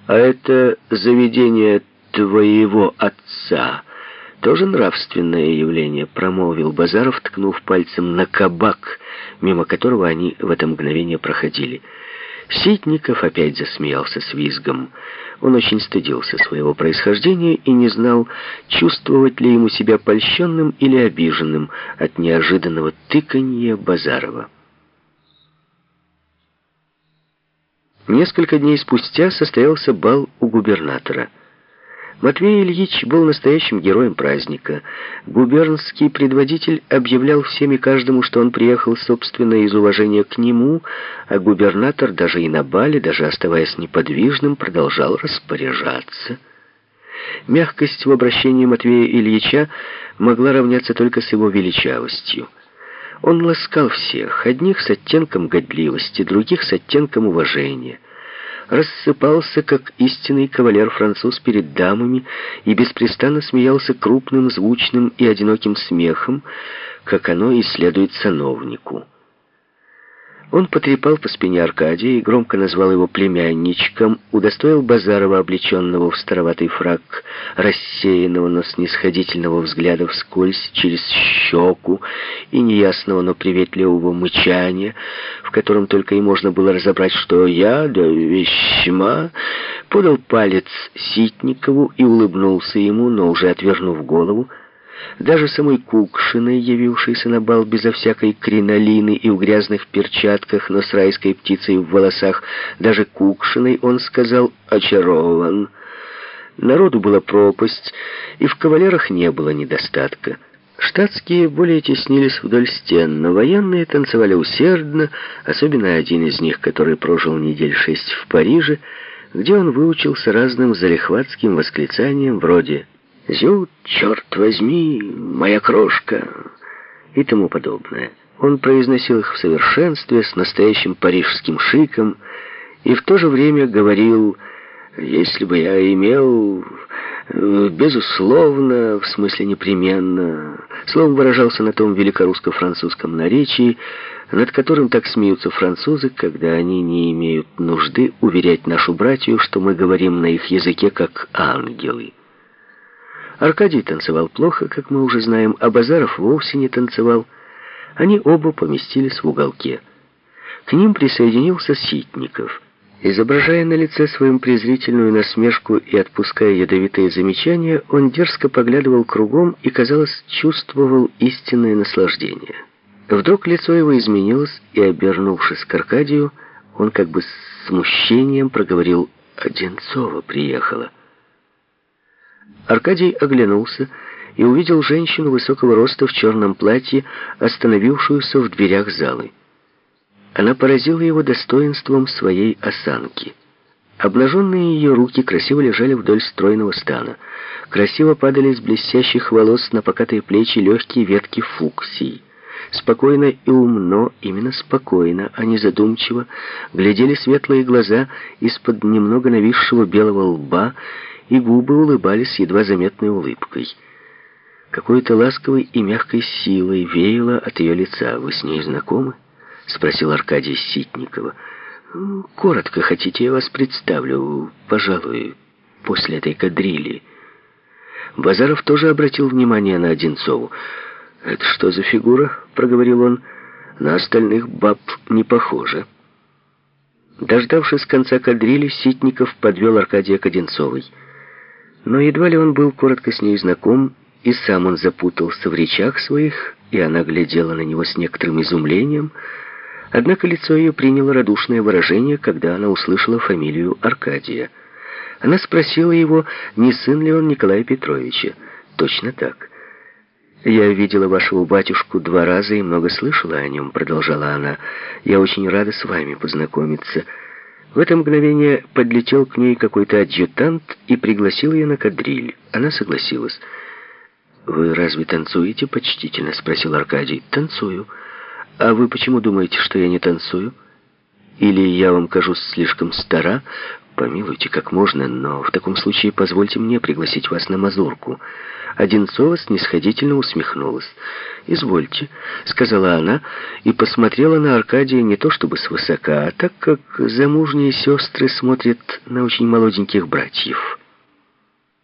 А это заведение твоего отца тоже нравственное явление, промолвил Базаров, ткнув пальцем на кабак, мимо которого они в это мгновение проходили. Ситников опять засмеялся с визгом. Он очень стыдился своего происхождения и не знал, чувствовать ли ему себя польщенным или обиженным от неожиданного тыканья Базарова. Несколько дней спустя состоялся бал у губернатора. Матвей Ильич был настоящим героем праздника. Губернский предводитель объявлял всем и каждому, что он приехал, собственно, из уважения к нему, а губернатор даже и на бале, даже оставаясь неподвижным, продолжал распоряжаться. Мягкость в обращении Матвея Ильича могла равняться только с его величавостью. Он ласкал всех, одних с оттенком годливости, других с оттенком уважения. Рассыпался, как истинный кавалер-француз перед дамами, и беспрестанно смеялся крупным, звучным и одиноким смехом, как оно и следует сановнику. Он потрепал по спине Аркадия и громко назвал его племянничком, удостоил Базарова, облеченного в староватый фрак, рассеянного, но снисходительного взгляда вскользь через щеку и неясного, но приветливого мычания, в котором только и можно было разобрать, что я, да весьма, подал палец Ситникову и улыбнулся ему, но уже отвернув голову. Даже самой Кукшиной, явившейся на бал безо всякой кринолины и в грязных перчатках, но с райской птицей в волосах, даже Кукшиной он сказал «очарован». Народу была пропасть, и в кавалерах не было недостатка. Штатские более теснились вдоль стен, но военные танцевали усердно, особенно один из них, который прожил недель 6 в Париже, где он выучился разным залихватским восклицаниям вроде «Зют, черт возьми, моя крошка» и тому подобное. Он произносил их в совершенстве, с настоящим парижским шиком, и в то же время говорил «если бы я имел, безусловно, в смысле непременно». Словом, выражался на том великорусско-французском наречии, над которым так смеются французы, когда они не имеют нужды уверять нашу братью, что мы говорим на их языке как ангелы. Аркадий танцевал плохо, как мы уже знаем, а Базаров вовсе не танцевал. Они оба поместились в уголке. К ним присоединился Ситников. Изображая на лице своем презрительную насмешку и отпуская ядовитые замечания, он дерзко поглядывал кругом и, казалось, чувствовал истинное наслаждение. Вдруг лицо его изменилось, и, обернувшись к Аркадию, он как бы с смущением проговорил: «Одинцова приехала». Аркадий оглянулся и увидел женщину высокого роста в черном платье, остановившуюся в дверях залы. Она поразила его достоинством своей осанки. Обнаженные ее руки красиво лежали вдоль стройного стана. Красиво падали с блестящих волос на покатые плечи легкие ветки фуксий. Спокойно и умно, именно спокойно, а не задумчиво, глядели светлые глаза из-под немного нависшего белого лба, и губы улыбались едва заметной улыбкой. Какой-то ласковой и мягкой силой веяло от ее лица. «Вы с ней знакомы?» — спросил Аркадий Ситникова. «Коротко хотите, я вас представлю, пожалуй, после этой кадрили». Базаров тоже обратил внимание на Одинцову. «Это что за фигура?» — проговорил он. «На остальных баб не похоже». Дождавшись конца кадрили, Ситников подвел Аркадия к Одинцовой. Но едва ли он был коротко с ней знаком, и сам он запутался в речах своих, и она глядела на него с некоторым изумлением. Однако лицо ее приняло радушное выражение, когда она услышала фамилию Аркадия. Она спросила его, не сын ли он Николая Петровича. «Точно так». «Я видела вашего батюшку 2 раза и много слышала о нем», — продолжала она. «Я очень рада с вами познакомиться». В это мгновение подлетел к ней какой-то адъютант и пригласил ее на кадриль. Она согласилась. «Вы разве танцуете?» — почтительно спросил Аркадий. «Танцую. А вы почему думаете, что я не танцую? Или я вам кажусь слишком стара?» Помилуйте, как можно, но в таком случае позвольте мне пригласить вас на мазурку». Одинцова снисходительно усмехнулась. «Извольте», — сказала она и посмотрела на Аркадия не то чтобы свысока, а так, как замужние сестры смотрят на очень молоденьких братьев.